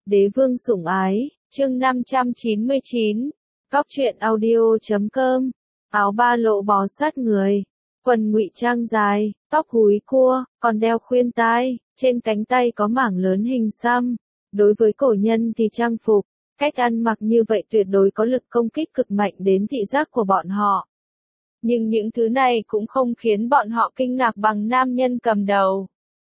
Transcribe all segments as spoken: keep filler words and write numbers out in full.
Đế vương sủng ái, chương năm trăm chín mươi chín, Cóc truyện audio chấm com, áo ba lộ bó sát người, quần ngụy trang dài, tóc húi cua, còn đeo khuyên tai, trên cánh tay có mảng lớn hình xăm. Đối với cổ nhân thì trang phục, cách ăn mặc như vậy tuyệt đối có lực công kích cực mạnh đến thị giác của bọn họ. Nhưng những thứ này cũng không khiến bọn họ kinh ngạc bằng nam nhân cầm đầu.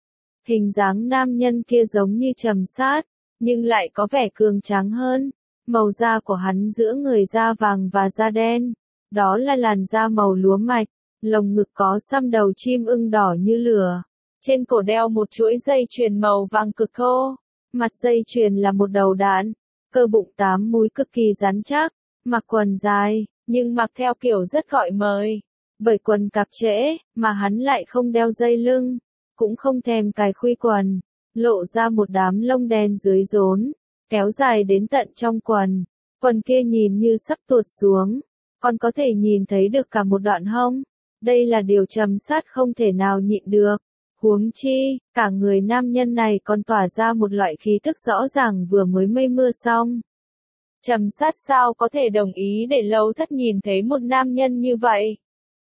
Hình dáng nam nhân kia giống như Trầm Sát, nhưng lại có vẻ cường tráng hơn. Màu da của hắn giữa người da vàng và da đen, đó là làn da màu lúa mạch, lồng ngực có xăm đầu chim ưng đỏ như lửa. Trên cổ đeo một chuỗi dây chuyền màu vàng cực thô, mặt dây chuyền là một đầu đạn, cơ bụng tám múi cực kỳ rắn chắc, mặc quần dài, nhưng mặc theo kiểu rất gọi mời. Bởi quần cạp trễ, mà hắn lại không đeo dây lưng, cũng không thèm cài khuy quần, lộ ra một đám lông đen dưới rốn, kéo dài đến tận trong quần. Quần kia nhìn như sắp tuột xuống, còn có thể nhìn thấy được cả một đoạn hông. Đây là điều Trầm Sát không thể nào nhịn được. Huống chi, cả người nam nhân này còn tỏa ra một loại khí tức rõ ràng vừa mới mây mưa xong. Trầm Sát sao có thể đồng ý để Lâu Thất nhìn thấy một nam nhân như vậy?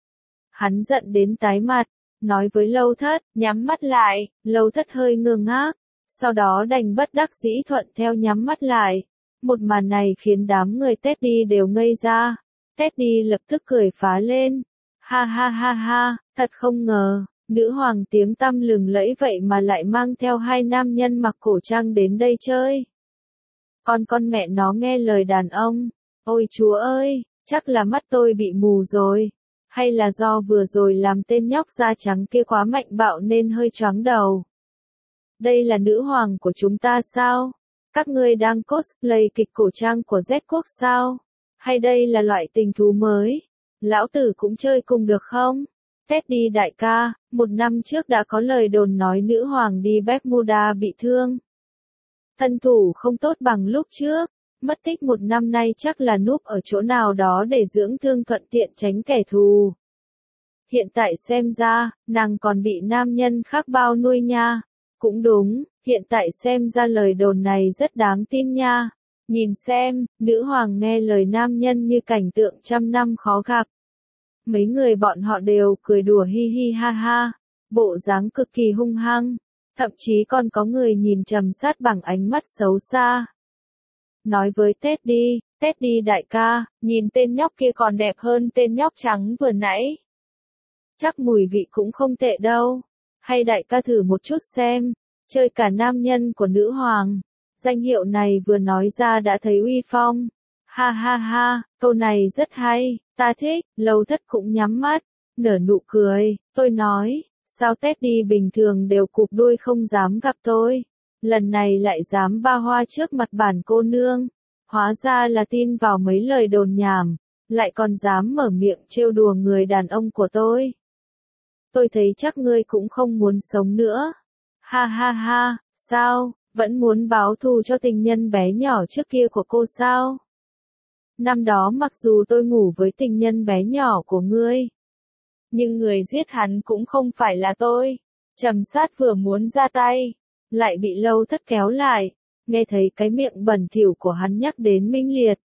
Hắn giận đến tái mặt, nói với Lâu Thất, nhắm mắt lại. Lâu Thất hơi ngơ ngác, sau đó đành bất đắc dĩ thuận theo nhắm mắt lại. Một màn này khiến đám người Teddy đều ngây ra. Teddy lập tức cười phá lên. Ha ha ha ha, thật không ngờ, nữ hoàng tiếng tăm lừng lẫy vậy mà lại mang theo hai nam nhân mặc cổ trang đến đây chơi. Con con mẹ nó nghe lời đàn ông. Ôi chúa ơi, chắc là mắt tôi bị mù rồi. Hay là do vừa rồi làm tên nhóc da trắng kia quá mạnh bạo nên hơi choáng đầu. Đây là nữ hoàng của chúng ta sao? Các ngươi đang cosplay kịch cổ trang của Z quốc sao? Hay đây là loại tình thú mới? Lão tử cũng chơi cùng được không? Teddy đại ca, một năm trước đã có lời đồn nói nữ hoàng đi Bermuda bị thương. Thân thủ không tốt bằng lúc trước, mất tích một năm nay chắc là núp ở chỗ nào đó để dưỡng thương thuận tiện tránh kẻ thù. Hiện tại xem ra, nàng còn bị nam nhân khác bao nuôi nha. Cũng đúng, hiện tại xem ra lời đồn này rất đáng tin nha. Nhìn xem, nữ hoàng nghe lời nam nhân như cảnh tượng trăm năm khó gặp. Mấy người bọn họ đều cười đùa hi hi ha ha, bộ dáng cực kỳ hung hăng, thậm chí còn có người nhìn Trầm Sát bằng ánh mắt xấu xa. Nói với Teddy, Teddy đại ca, nhìn tên nhóc kia còn đẹp hơn tên nhóc trắng vừa nãy. Chắc mùi vị cũng không tệ đâu, hay đại ca thử một chút xem, chơi cả nam nhân của nữ hoàng. Danh hiệu này vừa nói ra đã thấy uy phong. Ha ha ha, câu này rất hay, ta thích. Lâu Thất cũng nhắm mắt, nở nụ cười. Tôi nói, sao Teddy bình thường đều cụp đuôi không dám gặp tôi, lần này lại dám ba hoa trước mặt bản cô nương. Hóa ra là tin vào mấy lời đồn nhảm, lại còn dám mở miệng trêu đùa người đàn ông của tôi. Tôi thấy chắc ngươi cũng không muốn sống nữa. Ha ha ha, sao, vẫn muốn báo thù cho tình nhân bé nhỏ trước kia của cô sao? Năm đó mặc dù tôi ngủ với tình nhân bé nhỏ của ngươi, nhưng người giết hắn cũng không phải là tôi. Trầm Sát vừa muốn ra tay, lại bị Lâu Thất kéo lại, nghe thấy cái miệng bẩn thỉu của hắn nhắc đến Minh Liệt.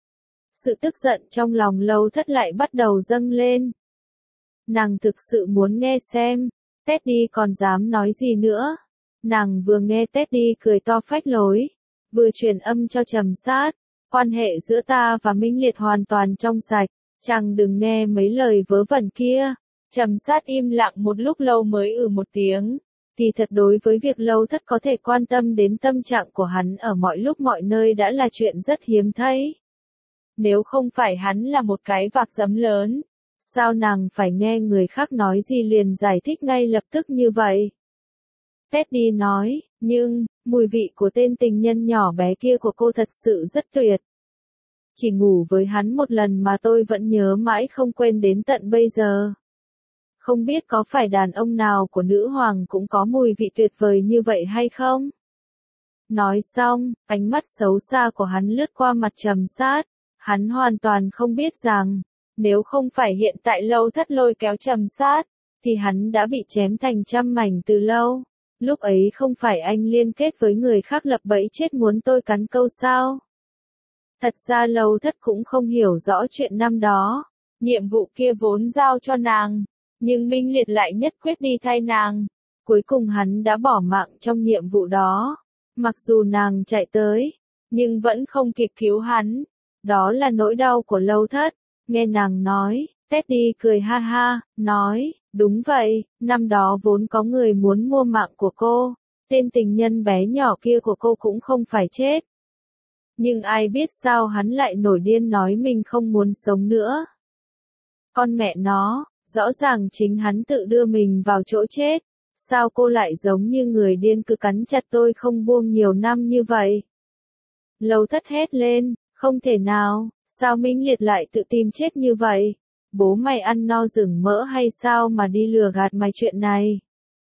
Sự tức giận trong lòng Lâu Thất lại bắt đầu dâng lên. Nàng thực sự muốn nghe xem, Teddy còn dám nói gì nữa. Nàng vừa nghe Teddy cười to phách lối, vừa truyền âm cho Trầm Sát. Quan hệ giữa ta và Minh Liệt hoàn toàn trong sạch, chàng đừng nghe mấy lời vớ vẩn kia. Trầm Sát im lặng một lúc lâu mới ừ một tiếng. Thì thật đối với việc Lâu Thất có thể quan tâm đến tâm trạng của hắn ở mọi lúc mọi nơi đã là chuyện rất hiếm thấy. Nếu không phải hắn là một cái vạc giấm lớn, sao nàng phải nghe người khác nói gì liền giải thích ngay lập tức như vậy? Teddy nói, nhưng, mùi vị của tên tình nhân nhỏ bé kia của cô thật sự rất tuyệt. Chỉ ngủ với hắn một lần mà tôi vẫn nhớ mãi không quên đến tận bây giờ. Không biết có phải đàn ông nào của nữ hoàng cũng có mùi vị tuyệt vời như vậy hay không? Nói xong, ánh mắt xấu xa của hắn lướt qua mặt Trầm Sát. Hắn hoàn toàn không biết rằng, nếu không phải hiện tại Lâu Thất lôi kéo Trầm Sát, thì hắn đã bị chém thành trăm mảnh từ lâu. lúc ấy không phải anh liên kết với người khác lập bẫy chết muốn tôi cắn câu sao? Thật ra Lâu Thất cũng không hiểu rõ chuyện năm đó, nhiệm vụ kia vốn giao cho nàng, nhưng Minh Liệt lại nhất quyết đi thay nàng. Cuối cùng hắn đã bỏ mạng trong nhiệm vụ đó. Mặc dù nàng chạy tới, nhưng vẫn không kịp cứu hắn. Đó là nỗi đau của Lâu Thất. Nghe nàng nói, Teddy cười ha ha, nói, đúng vậy, năm đó vốn có người muốn mua mạng của cô. Tên tình nhân bé nhỏ kia của cô cũng không phải chết. Nhưng ai biết sao hắn lại nổi điên nói mình không muốn sống nữa. Con mẹ nó, rõ ràng chính hắn tự đưa mình vào chỗ chết. Sao cô lại giống như người điên cứ cắn chặt tôi không buông nhiều năm như vậy? Lâu Thất hét lên, không thể nào, sao Minh Liệt lại tự tìm chết như vậy? Bố mày ăn no rừng mỡ hay sao mà đi lừa gạt mày chuyện này?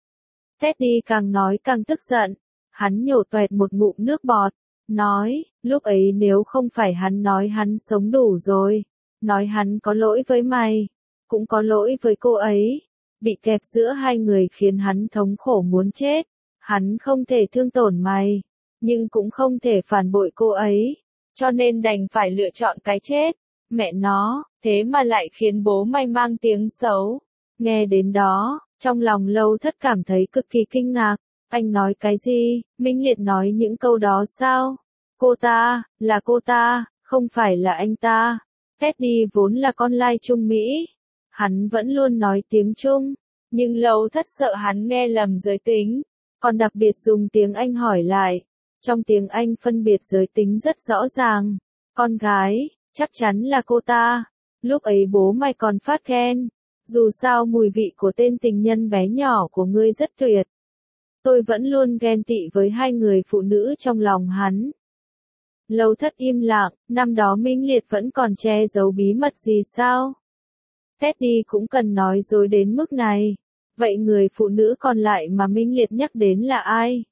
Teddy càng nói càng tức giận, hắn nhổ toẹt một ngụm nước bọt, nói, lúc ấy nếu không phải hắn nói hắn sống đủ rồi, nói hắn có lỗi với mày, cũng có lỗi với cô ấy. Bị kẹp giữa hai người khiến hắn thống khổ muốn chết. Hắn không thể thương tổn mày, nhưng cũng không thể phản bội cô ấy. Cho nên đành phải lựa chọn cái chết. Mẹ nó, thế mà lại khiến bố mày mang tiếng xấu. Nghe đến đó, trong lòng Lâu Thất cảm thấy cực kỳ kinh ngạc. Anh nói cái gì? Minh Liệt nói những câu đó sao? Cô ta, là cô ta, không phải là anh ta. Teddy vốn là con lai Trung Mỹ. Hắn vẫn luôn nói tiếng Trung, nhưng Lâu Thất sợ hắn nghe lầm giới tính, còn đặc biệt dùng tiếng Anh hỏi lại. Trong tiếng Anh phân biệt giới tính rất rõ ràng. Con gái, chắc chắn là cô ta. Lúc ấy bố mày còn phát ghen. Dù sao mùi vị của tên tình nhân bé nhỏ của ngươi rất tuyệt. Tôi vẫn luôn ghen tị với hai người phụ nữ trong lòng hắn. Lâu Thất im lặng, năm đó Minh Liệt vẫn còn che giấu bí mật gì sao? Teddy cũng cần nói dối đến mức này. Vậy người phụ nữ còn lại mà Minh Liệt nhắc đến là ai?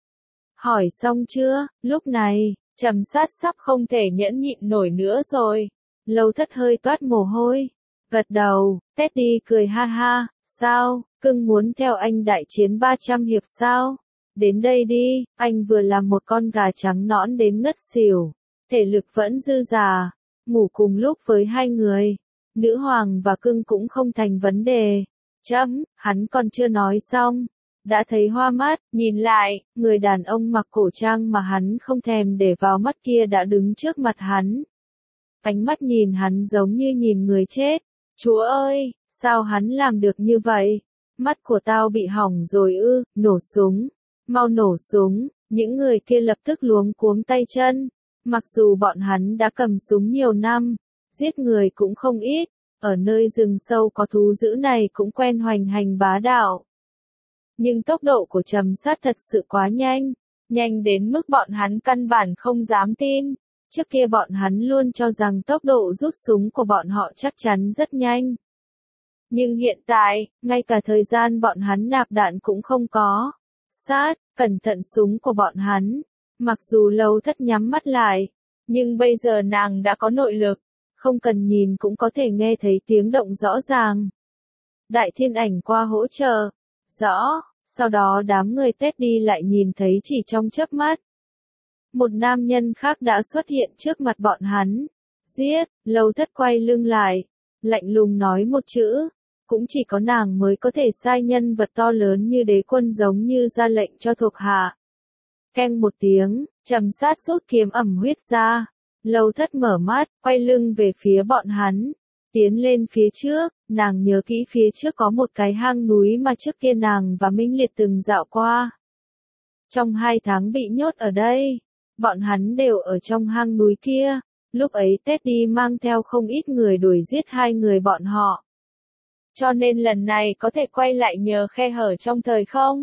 Hỏi xong chưa? Lúc này, Trầm Sát sắp không thể nhẫn nhịn nổi nữa rồi. Lâu Thất hơi toát mồ hôi. Gật đầu, Teddy cười ha ha, sao, cưng muốn theo anh đại chiến ba trăm hiệp sao? Đến đây đi, anh vừa làm một con gà trắng nõn đến ngất xỉu. Thể lực vẫn dư dả, ngủ cùng lúc với hai người. Nữ hoàng và cưng cũng không thành vấn đề. Chấm, hắn còn chưa nói xong. Đã thấy hoa mắt, nhìn lại, người đàn ông mặc cổ trang mà hắn không thèm để vào mắt kia đã đứng trước mặt hắn. Ánh mắt nhìn hắn giống như nhìn người chết. Chúa ơi, sao hắn làm được như vậy? Mắt của tao bị hỏng rồi ư, nổ súng. Mau nổ súng, những người kia lập tức luống cuống tay chân. Mặc dù bọn hắn đã cầm súng nhiều năm, giết người cũng không ít, ở nơi rừng sâu có thú dữ này cũng quen hoành hành bá đạo. Nhưng tốc độ của Trầm Sát thật sự quá nhanh, nhanh đến mức bọn hắn căn bản không dám tin. Trước kia bọn hắn luôn cho rằng tốc độ rút súng của bọn họ chắc chắn rất nhanh. Nhưng hiện tại, ngay cả thời gian bọn hắn nạp đạn cũng không có. Sát, cẩn thận súng của bọn hắn. Mặc dù Lâu Thất nhắm mắt lại, nhưng bây giờ nàng đã có nội lực, không cần nhìn cũng có thể nghe thấy tiếng động rõ ràng. Đại thiên ảnh qua hỗ trợ. Rõ, sau đó đám người Teddy lại nhìn thấy chỉ trong chớp mắt. Một nam nhân khác đã xuất hiện trước mặt bọn hắn. Giết, Lâu Thất quay lưng lại, lạnh lùng nói một chữ. Cũng chỉ có nàng mới có thể sai nhân vật to lớn như đế quân giống như ra lệnh cho thuộc hạ. Keng một tiếng, Trầm Sát rút kiếm ẩm huyết ra. Lâu Thất mở mắt, quay lưng về phía bọn hắn. Tiến lên phía trước, nàng nhớ kỹ phía trước có một cái hang núi mà trước kia nàng và Minh Liệt từng dạo qua. Trong hai tháng bị nhốt ở đây, bọn hắn đều ở trong hang núi kia. Lúc ấy Teddy mang theo không ít người đuổi giết hai người bọn họ. Cho nên lần này có thể quay lại nhờ khe hở trong thời không?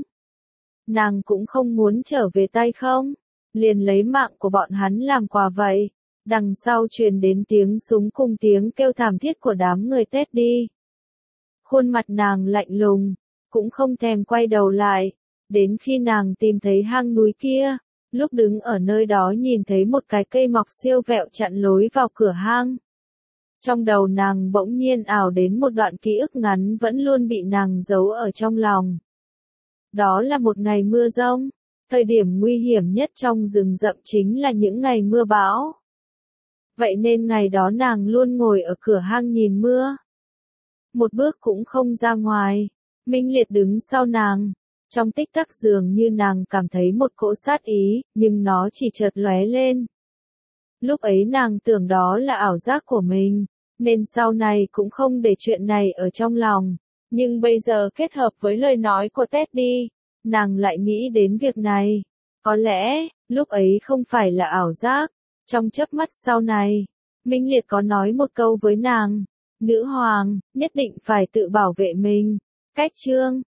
Nàng cũng không muốn trở về tay không? Liền lấy mạng của bọn hắn làm quà vậy. Đằng sau truyền đến tiếng súng cùng tiếng kêu thảm thiết của đám người Teddy. Khuôn mặt nàng lạnh lùng, cũng không thèm quay đầu lại. Đến khi nàng tìm thấy hang núi kia, lúc đứng ở nơi đó nhìn thấy một cái cây mọc siêu vẹo chặn lối vào cửa hang. Trong đầu nàng bỗng nhiên ảo đến một đoạn ký ức ngắn vẫn luôn bị nàng giấu ở trong lòng. Đó là một ngày mưa giông. Thời điểm nguy hiểm nhất trong rừng rậm chính là những ngày mưa bão. Vậy nên ngày đó nàng luôn ngồi ở cửa hang nhìn mưa. Một bước cũng không ra ngoài. Minh Liệt đứng sau nàng. Trong tích tắc dường như nàng cảm thấy một cỗ sát ý, nhưng nó chỉ chợt lóe lên. Lúc ấy nàng tưởng đó là ảo giác của mình, nên sau này cũng không để chuyện này ở trong lòng. Nhưng bây giờ kết hợp với lời nói của Teddy, nàng lại nghĩ đến việc này. Có lẽ, lúc ấy không phải là ảo giác. Trong chớp mắt sau này, Minh Liệt có nói một câu với nàng. Nữ hoàng, nhất định phải tự bảo vệ mình. Cách chương